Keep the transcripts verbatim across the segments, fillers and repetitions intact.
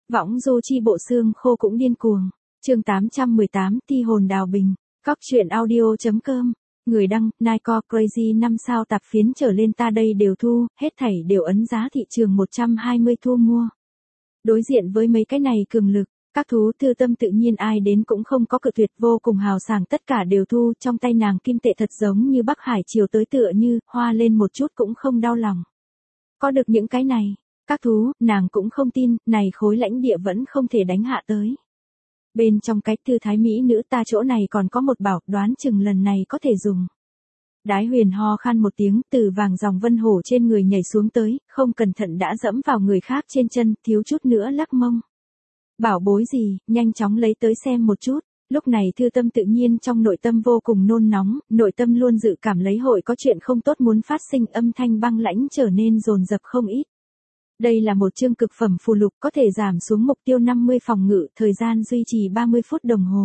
Võng du chi bộ xương khô cũng điên cuồng. Chương tám trăm mười tám, Thi hồn đào bình. Cóc truyện audio chấm com. Người đăng, Nike Crazy năm sao tạp phiến trở lên ta đây đều thu, hết thảy đều ấn giá thị trường một trăm hai mươi thu mua. Đối diện với mấy cái này cường lực, các thú thư tâm tự nhiên ai đến cũng không có cự tuyệt, vô cùng hào sảng, tất cả đều thu, trong tay nàng kim tệ thật giống như Bắc Hải chiều tới, tựa như hoa lên một chút cũng không đau lòng. Có được những cái này, các thú, nàng cũng không tin, này khối lãnh địa vẫn không thể đánh hạ tới. Bên trong cái thư thái mỹ nữ ta chỗ này còn có một bảo, đoán chừng lần này có thể dùng. Đái Huyền ho khan một tiếng, từ vàng dòng vân hổ trên người nhảy xuống tới, không cẩn thận đã dẫm vào người khác trên chân, thiếu chút nữa lắc mông. Bảo bối gì, nhanh chóng lấy tới xem một chút. Lúc này thư tâm tự nhiên trong nội tâm vô cùng nôn nóng, nội tâm luôn dự cảm lấy hội có chuyện không tốt muốn phát sinh, âm thanh băng lãnh trở nên dồn dập không ít. Đây là một chương cực phẩm phù lục, có thể giảm xuống mục tiêu năm mươi phòng ngự, thời gian duy trì ba mươi phút đồng hồ.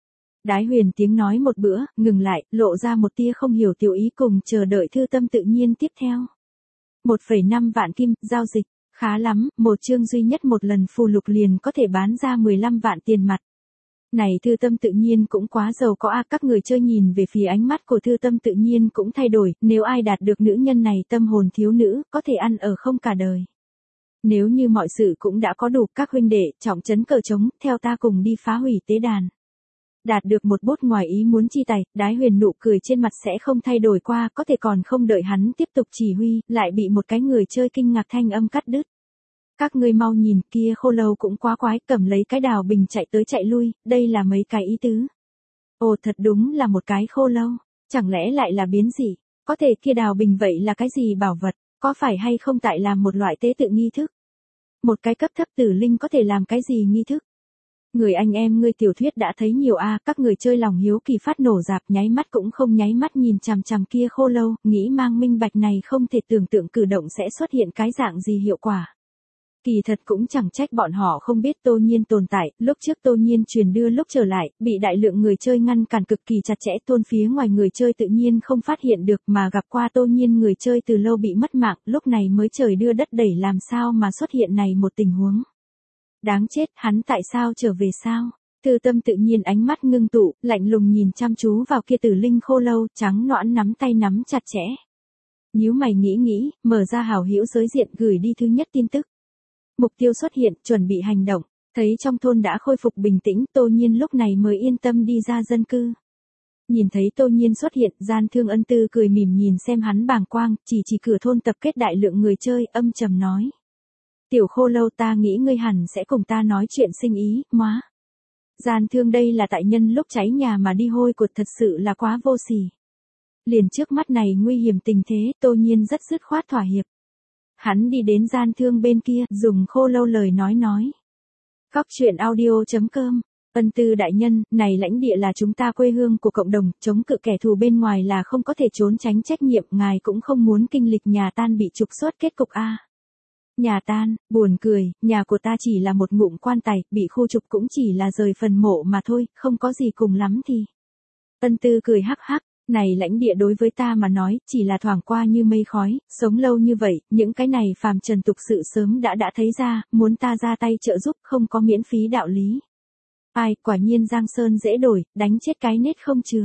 Đái Huyền tiếng nói một bữa, ngừng lại, lộ ra một tia không hiểu tiểu ý, cùng chờ đợi thư tâm tự nhiên tiếp theo. một phẩy năm vạn kim, giao dịch, khá lắm, một chương duy nhất một lần phù lục liền có thể bán ra mười lăm vạn tiền mặt. Này thư tâm tự nhiên cũng quá giàu có a, à, các người chơi nhìn về phía ánh mắt của thư tâm tự nhiên cũng thay đổi, nếu ai đạt được nữ nhân này tâm hồn thiếu nữ, có thể ăn ở không cả đời. Nếu như mọi sự cũng đã có đủ, các huynh đệ, trọng trấn cờ trống, theo ta cùng đi phá hủy tế đàn. Đạt được một bốt ngoài ý muốn chi tài, Đái Huyền nụ cười trên mặt sẽ không thay đổi qua, có thể còn không đợi hắn tiếp tục chỉ huy, lại bị một cái người chơi kinh ngạc thanh âm cắt đứt. Các ngươi mau nhìn, kia khô lâu cũng quá quái, cầm lấy cái đào bình chạy tới chạy lui, đây là mấy cái ý tứ. Ồ, thật đúng là một cái khô lâu, chẳng lẽ lại là biến dị, có thể kia đào bình vậy là cái gì bảo vật, có phải hay không tại làm một loại tế tự nghi thức? Một cái cấp thấp tử linh có thể làm cái gì nghi thức? Người anh em ngươi tiểu thuyết đã thấy nhiều a, à, các người chơi lòng hiếu kỳ phát nổ rạp, nháy mắt cũng không nháy mắt nhìn chằm chằm kia khô lâu, nghĩ mang minh bạch này không thể tưởng tượng cử động sẽ xuất hiện cái dạng gì hiệu quả. Kỳ thật cũng chẳng trách bọn họ không biết Tô Nhiên tồn tại, lúc trước Tô Nhiên truyền đưa lúc trở lại, bị đại lượng người chơi ngăn cản cực kỳ chặt chẽ, thôn phía ngoài người chơi tự nhiên không phát hiện được, mà gặp qua Tô Nhiên người chơi từ lâu bị mất mạng, lúc này mới trời đưa đất đẩy, làm sao mà xuất hiện này một tình huống. Đáng chết, hắn tại sao trở về sao? Thư tâm tự nhiên ánh mắt ngưng tụ, lạnh lùng nhìn chăm chú vào kia tử linh khô lâu, trắng nõn nắm tay nắm chặt chẽ. Nhíu mày nghĩ nghĩ, mở ra hảo hữu giới diện gửi đi thứ nhất tin tức. Mục tiêu xuất hiện, chuẩn bị hành động, thấy trong thôn đã khôi phục bình tĩnh, Tô Nhiên lúc này mới yên tâm đi ra dân cư. Nhìn thấy Tô Nhiên xuất hiện, Gian Thương Ân Tư cười mỉm nhìn xem hắn bàng quang, chỉ chỉ cửa thôn tập kết đại lượng người chơi, âm trầm nói. Tiểu khô lâu, ta nghĩ ngươi hẳn sẽ cùng ta nói chuyện sinh ý, móa. Gian Thương đây là tại nhân lúc cháy nhà mà đi hôi cột, thật sự là quá vô sỉ. Liền trước mắt này nguy hiểm tình thế, Tô Nhiên rất dứt khoát thỏa hiệp. Hắn đi đến Gian Thương bên kia, dùng khô lâu lời nói nói. Cóc truyện audio chấm com. Ân Tư đại nhân, này lãnh địa là chúng ta quê hương của cộng đồng, chống cự kẻ thù bên ngoài là không có thể trốn tránh trách nhiệm, ngài cũng không muốn kinh lịch nhà tan bị trục xuất kết cục a. Nhà tan, buồn cười, nhà của ta chỉ là một ngụm quan tài, bị khu trục cũng chỉ là rời phần mộ mà thôi, không có gì cùng lắm thì. Ân Tư cười hắc hắc. Này lãnh địa đối với ta mà nói, chỉ là thoảng qua như mây khói, sống lâu như vậy, những cái này phàm trần tục sự sớm đã đã thấy ra, muốn ta ra tay trợ giúp không có miễn phí đạo lý. Ai, quả nhiên Giang Sơn dễ đổi, đánh chết cái nết không chừa.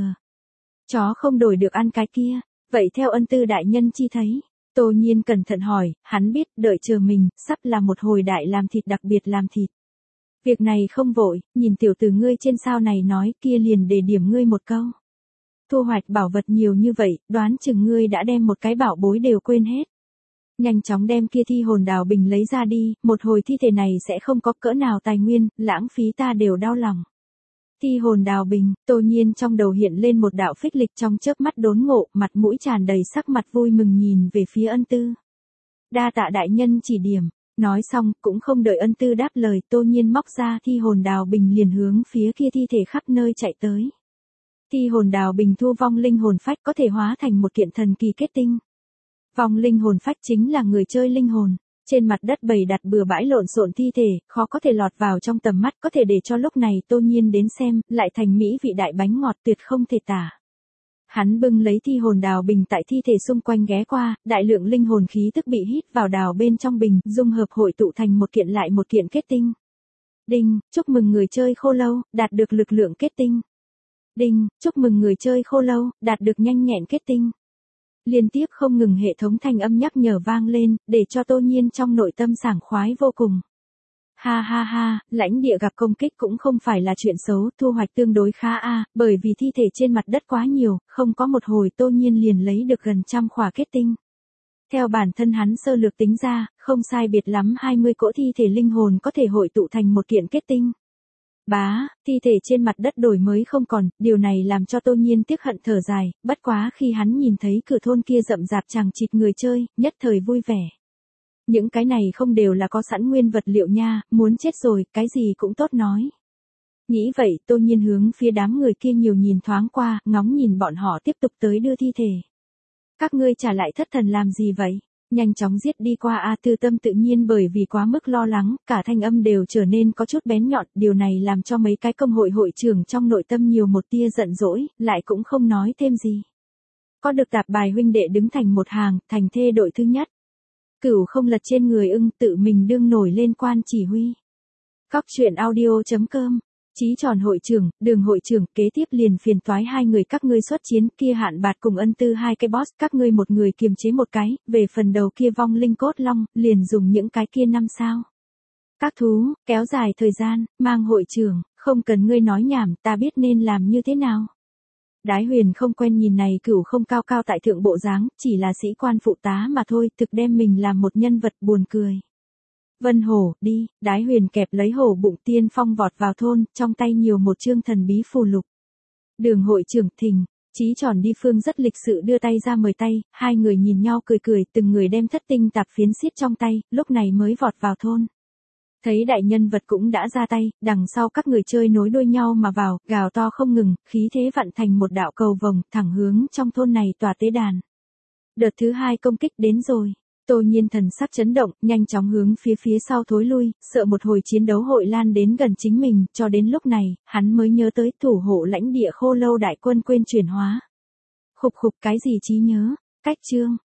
Chó không đổi được ăn cái kia, vậy theo Ân Tư đại nhân chi thấy. Tô Nhiên cẩn thận hỏi, hắn biết, đợi chờ mình, sắp là một hồi đại làm thịt, đặc biệt làm thịt. Việc này không vội, nhìn tiểu tử ngươi trên sao này nói, kia liền để điểm ngươi một câu. Thu hoạch bảo vật nhiều như vậy, đoán chừng ngươi đã đem một cái bảo bối đều quên hết. Nhanh chóng đem kia thi hồn đào bình lấy ra đi, một hồi thi thể này sẽ không có cỡ nào tài nguyên, lãng phí ta đều đau lòng. Thi hồn đào bình, Tô Nhiên trong đầu hiện lên một đạo phích lịch, trong chớp mắt đốn ngộ, mặt mũi tràn đầy sắc mặt vui mừng nhìn về phía Ân Tư. Đa tạ đại nhân chỉ điểm, nói xong, cũng không đợi Ân Tư đáp lời, Tô Nhiên móc ra thi hồn đào bình liền hướng phía kia thi thể khắp nơi chạy tới. Thi hồn đào bình thu vong linh hồn phách, có thể hóa thành một kiện thần kỳ kết tinh. Vong linh hồn phách chính là người chơi linh hồn. Trên mặt đất bầy đặt bừa bãi lộn xộn thi thể, khó có thể lọt vào trong tầm mắt, có thể để cho lúc này Tô Nhiên đến xem, lại thành mỹ vị đại bánh ngọt tuyệt không thể tả. Hắn bưng lấy thi hồn đào bình tại thi thể xung quanh ghé qua, đại lượng linh hồn khí tức bị hít vào đào bên trong bình, dung hợp hội tụ thành một kiện lại một kiện kết tinh. Đinh, chúc mừng người chơi khô lâu, đạt được lực lượng kết tinh. Đinh, chúc mừng người chơi khô lâu, đạt được nhanh nhẹn kết tinh. Liên tiếp không ngừng hệ thống thanh âm nhắc nhở vang lên, để cho Tô Nhiên trong nội tâm sảng khoái vô cùng. Ha ha ha, lãnh địa gặp công kích cũng không phải là chuyện xấu, thu hoạch tương đối khá a, bởi vì thi thể trên mặt đất quá nhiều, không có một hồi Tô Nhiên liền lấy được gần trăm khỏa kết tinh. Theo bản thân hắn sơ lược tính ra, không sai biệt lắm hai mươi cỗ thi thể linh hồn có thể hội tụ thành một kiện kết tinh. Bá, thi thể trên mặt đất đổi mới không còn, điều này làm cho Tô Nhiên tiếc hận thở dài, bất quá khi hắn nhìn thấy cửa thôn kia rậm rạp chằng chịt người chơi, nhất thời vui vẻ. Những cái này không đều là có sẵn nguyên vật liệu nha, muốn chết rồi, cái gì cũng tốt nói. Nghĩ vậy, Tô Nhiên hướng phía đám người kia nhiều nhìn thoáng qua, ngóng nhìn bọn họ tiếp tục tới đưa thi thể. Các ngươi trả lại thất thần làm gì vậy? Nhanh chóng giết đi qua A Tư Tâm tự nhiên bởi vì quá mức lo lắng, cả thanh âm đều trở nên có chút bén nhọn, điều này làm cho mấy cái công hội hội trưởng trong nội tâm nhiều một tia giận dỗi, lại cũng không nói thêm gì. Có được tạp bài huynh đệ đứng thành một hàng, thành thê đội thứ nhất. Cửu không lật trên người ưng, tự mình đương nổi lên quan chỉ huy. Cóc truyện audio chấm com. Chí tròn hội trưởng, Đường hội trưởng, kế tiếp liền phiền toái hai người các ngươi xuất chiến, kia Hạn Bạt cùng Ân Tư hai cái boss, các ngươi một người kiềm chế một cái, về phần đầu kia vong linh cốt long, liền dùng những cái kia năm sao. Các thú, kéo dài thời gian, mang hội trưởng, không cần ngươi nói nhảm, ta biết nên làm như thế nào. Đái Huyền không quen nhìn này Cửu không cao cao tại thượng bộ dáng, chỉ là sĩ quan phụ tá mà thôi, thực đem mình làm một nhân vật buồn cười. Vân Hổ, đi, Đái Huyền kẹp lấy hổ bụng tiên phong vọt vào thôn, trong tay nhiều một chương thần bí phù lục. Đường hội trưởng Thình, Chí tròn đi phương rất lịch sự đưa tay ra mời tay, hai người nhìn nhau cười cười, từng người đem thất tinh tạp phiến xiết trong tay, lúc này mới vọt vào thôn. Thấy đại nhân vật cũng đã ra tay, đằng sau các người chơi nối đuôi nhau mà vào, gào to không ngừng, khí thế vặn thành một đạo cầu vồng, thẳng hướng trong thôn này tòa tế đàn. Đợt thứ hai công kích đến rồi. Tô Nhiên thần sắc chấn động, nhanh chóng hướng phía phía sau thối lui, sợ một hồi chiến đấu hội lan đến gần chính mình, cho đến lúc này, hắn mới nhớ tới thủ hộ lãnh địa khô lâu đại quân quên chuyển hóa. Khục khục cái gì trí nhớ, cách chương,